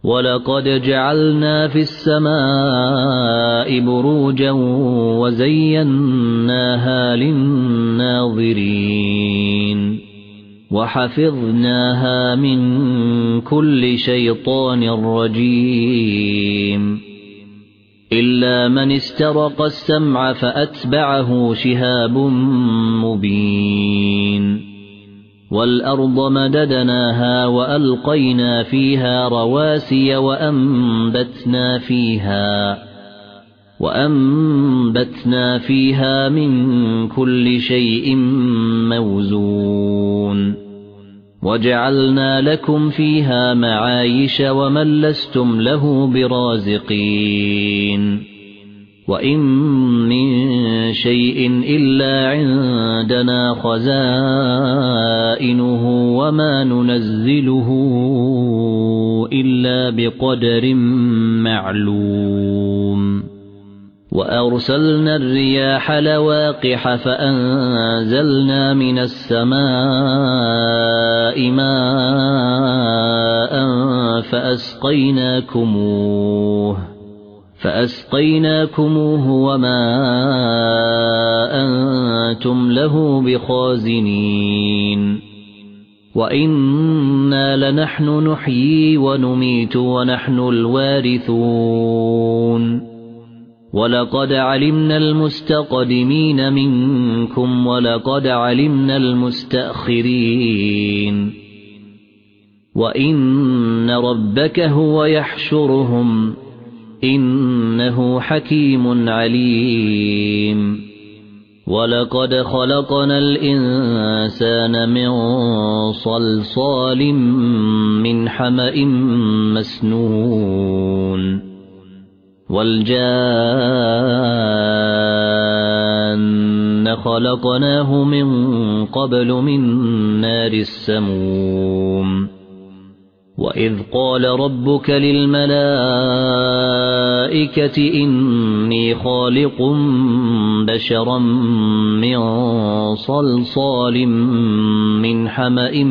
وَلَقَدْ جَعَلْنَا فِي السَّمَاءِ بُرُوجًا وَزَيَّنَّاهَا لِلنَّاظِرِينَ وَحَفِظْنَاهَا مِنْ كُلِّ شَيْطَانٍ رَجِيمٍ إِلَّا مَنِ اسْتَرَقَ السَّمْعَ فَأَتْبَعَهُ شِهَابٌ مُبِينٌ وَالْأَرْضَ مَدَدْنَاهَا وَأَلْقَيْنَا فِيهَا رَوَاسِيَ وَأَنبَتْنَا فِيهَا مِنْ كُلِّ شَيْءٍ مَوْزُونٍ وَجَعَلْنَا لَكُمْ فِيهَا مَعَايِشَ وَمَن لَّسْتُمْ لَهُ بِرَازِقِينَ وَإِن مِّن شَيْءٍ إِلَّا عِندَنَا خَزَائِنُهُ وَمَا نُنَزِّلُهُ إِلَّا بِقَدَرٍ مَّعْلُومٍ وَأَرْسَلْنَا الرِّيَاحَ لَوَاقِحَ فَأَنزَلْنَا مِنَ السَّمَاءِ مَاءً فَأَسْقَيْنَاكُمُوهُ وَمَا أَنتُمْ لَهُ بِخَازِنِينَ وَإِنَّا لَنَحْنُ نُحْيِي وَنُمِيتُ وَنَحْنُ الْوَارِثُونَ وَلَقَدْ عَلِمْنَا الْمُسْتَقْدِمِينَ مِنكُمْ وَلَقَدْ عَلِمْنَا الْمُسْتَأْخِرِينَ وَإِنَّ رَبَّكَ هُوَ يَحْشُرُهُمْ إِنَّهُ حَكِيمٌ عَلِيمٌ وَلَقَدْ خَلَقْنَا الْإِنسَانَ مِنْ صَلْصَالٍ مِنْ حَمَإٍ مَسْنُونٍ وَالْجَانَّ خَلَقْنَاهُ مِنْ قَبْلُ مِنْ نَارِ السَّمُومِ وَإِذْ قَالَ رَبُّكَ لِلْمَلَائِكَةِ إِنِّي خَالِقٌ بَشَرًا مِنْ صَلْصَالٍ مِنْ حَمَإٍ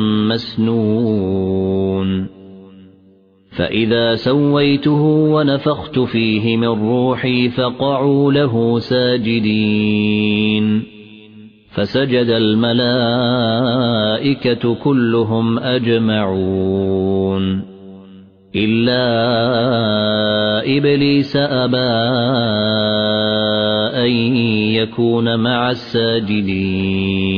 مسنون فَإِذَا سَوَّيْتُهُ وَنَفَخْتُ فِيهِ مِنْ رُوحِي فَقَعُوا لَهُ سَاجِدِينَ فَسَجَدَ الْمَلَائِكَةُ كُلُّهُمْ أَجْمَعُونَ إِلَّا إِبْلِيسَ أَبَى أَن يَكُونَ مَعَ السَّاجِدِينَ